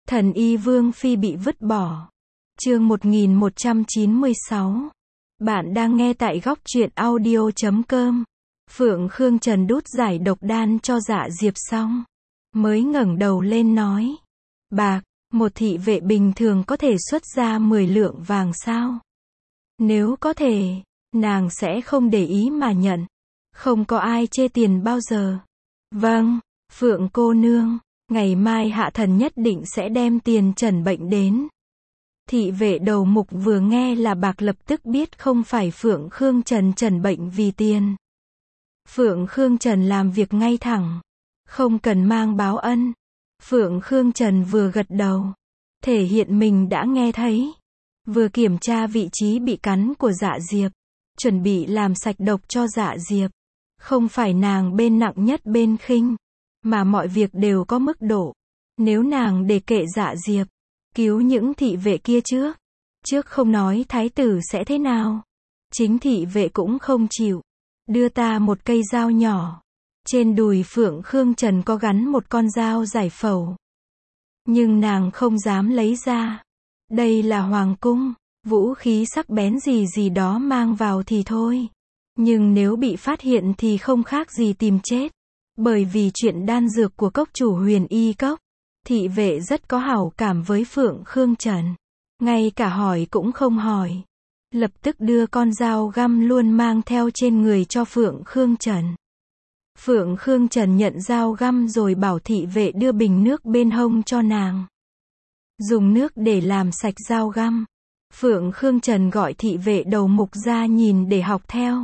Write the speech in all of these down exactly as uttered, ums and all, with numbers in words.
Thần y Vương Phi bị vứt bỏ. Chương một nghìn một trăm chín mươi sáu. Bạn đang nghe tại góc truyện audio chấm com. Phượng Khương Trần đút giải độc đan cho Dạ Diệp xong, mới ngẩng đầu lên nói: "Bạc, một thị vệ bình thường có thể xuất ra mười lượng vàng sao?" Nếu có thể, nàng sẽ không để ý mà nhận. Không có ai chê tiền bao giờ. "Vâng, Phượng cô nương, ngày mai hạ thần nhất định sẽ đem tiền trần bệnh đến." Thị vệ đầu mục vừa nghe là bạc lập tức biết không phải Phượng Khương Trần trần bệnh vì tiền. Phượng Khương Trần làm việc ngay thẳng, không cần mang báo ân. Phượng Khương Trần vừa gật đầu, thể hiện mình đã nghe thấy, vừa kiểm tra vị trí bị cắn của Dạ Diệp, chuẩn bị làm sạch độc cho Dạ Diệp. Không phải nàng bên nặng nhất bên khinh, mà mọi việc đều có mức độ. Nếu nàng để kệ Dạ Diệp, cứu những thị vệ kia trước, trước không nói thái tử sẽ thế nào, chính thị vệ cũng không chịu. "Đưa ta một cây dao nhỏ." Trên đùi Phượng Khương Trần có gắn một con dao giải phẫu, nhưng nàng không dám lấy ra. Đây là hoàng cung, vũ khí sắc bén gì gì đó mang vào thì thôi, nhưng nếu bị phát hiện thì không khác gì tìm chết. Bởi vì chuyện đan dược của cốc chủ Huyền Y Cốc, thị vệ rất có hảo cảm với Phượng Khương Trần, ngay cả hỏi cũng không hỏi, lập tức đưa con dao găm luôn mang theo trên người cho Phượng Khương Trần. Phượng Khương Trần nhận dao găm rồi bảo thị vệ đưa bình nước bên hông cho nàng, dùng nước để làm sạch dao găm. Phượng Khương Trần gọi thị vệ đầu mục ra nhìn để học theo.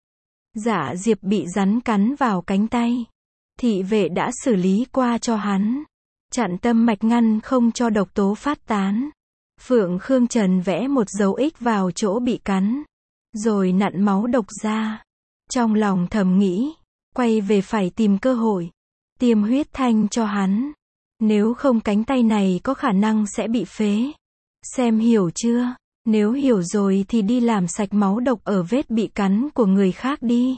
Dạ Diệp bị rắn cắn vào cánh tay, thị vệ đã xử lý qua cho hắn, chặn tâm mạch ngăn không cho độc tố phát tán. Phượng Khương Trần vẽ một dấu X vào chỗ bị cắn, rồi nặn máu độc ra. Trong lòng thầm nghĩ, quay về phải tìm cơ hội, tiêm huyết thanh cho hắn. Nếu không cánh tay này có khả năng sẽ bị phế. Xem hiểu chưa? Nếu hiểu rồi thì đi làm sạch máu độc ở vết bị cắn của người khác đi.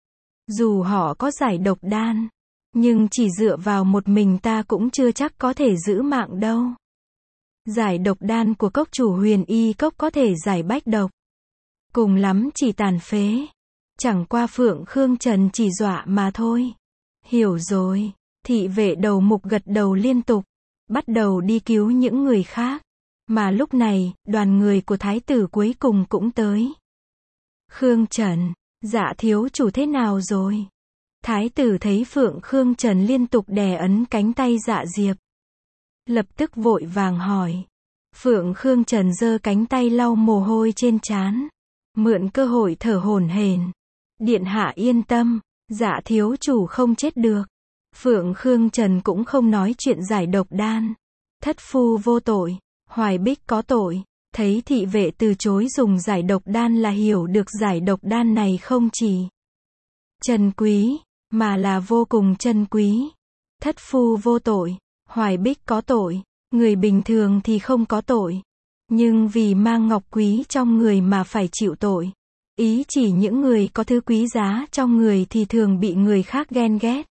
Dù họ có giải độc đan, nhưng chỉ dựa vào một mình ta cũng chưa chắc có thể giữ mạng đâu. Giải độc đan của cốc chủ Huyền Y Cốc có thể giải bách độc, cùng lắm chỉ tàn phế. Chẳng qua Phượng Khương Trần chỉ dọa mà thôi. Hiểu rồi. Thị vệ đầu mục gật đầu liên tục, bắt đầu đi cứu những người khác. Mà lúc này, đoàn người của thái tử cuối cùng cũng tới. "Khương Trần, Dạ thiếu chủ thế nào rồi?" Thái tử thấy Phượng Khương Trần liên tục đè ấn cánh tay Dạ Diệp, lập tức vội vàng hỏi. Phượng Khương Trần giơ cánh tay lau mồ hôi trên trán, mượn cơ hội thở hổn hển. "Điện hạ yên tâm, Dạ thiếu chủ không chết được." Phượng Khương Trần cũng không nói chuyện giải độc đan. Thất phu vô tội, Hoài Bích có tội. Thấy thị vệ từ chối dùng giải độc đan là hiểu được giải độc đan này không chỉ trân quý, mà là vô cùng trân quý. Thất phu vô tội, Hoài Bích có tội, người bình thường thì không có tội, nhưng vì mang ngọc quý trong người mà phải chịu tội. Ý chỉ những người có thứ quý giá trong người thì thường bị người khác ghen ghét,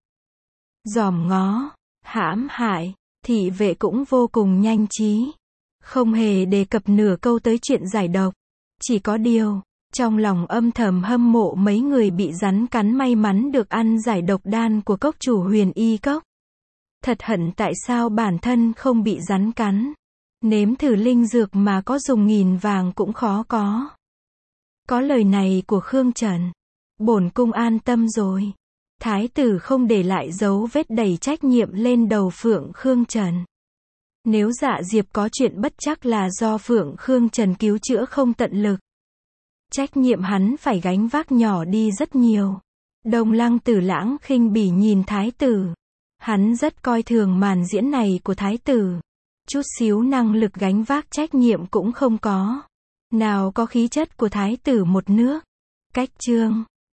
dòm ngó, hãm hại. Thị vệ cũng vô cùng nhanh trí, không hề đề cập nửa câu tới chuyện giải độc. Chỉ có điều, trong lòng âm thầm hâm mộ mấy người bị rắn cắn may mắn được ăn giải độc đan của cốc chủ Huyền Y Cốc. Thật hận tại sao bản thân không bị rắn cắn. Nếm thử linh dược mà có dùng nghìn vàng cũng khó có. Có lời này của Khương Trần, bổn cung an tâm rồi. Thái tử không để lại dấu vết đầy trách nhiệm lên đầu Phượng Khương Trần. Nếu Dạ Diệp có chuyện bất chắc là do Phượng Khương Trần cứu chữa không tận lực, trách nhiệm hắn phải gánh vác nhỏ đi rất nhiều. Đông Lăng Tử lãng khinh bỉ nhìn thái tử. Hắn rất coi thường màn diễn này của thái tử. Chút xíu năng lực gánh vác trách nhiệm cũng không có. Nào có khí chất của thái tử một nước. Cách chương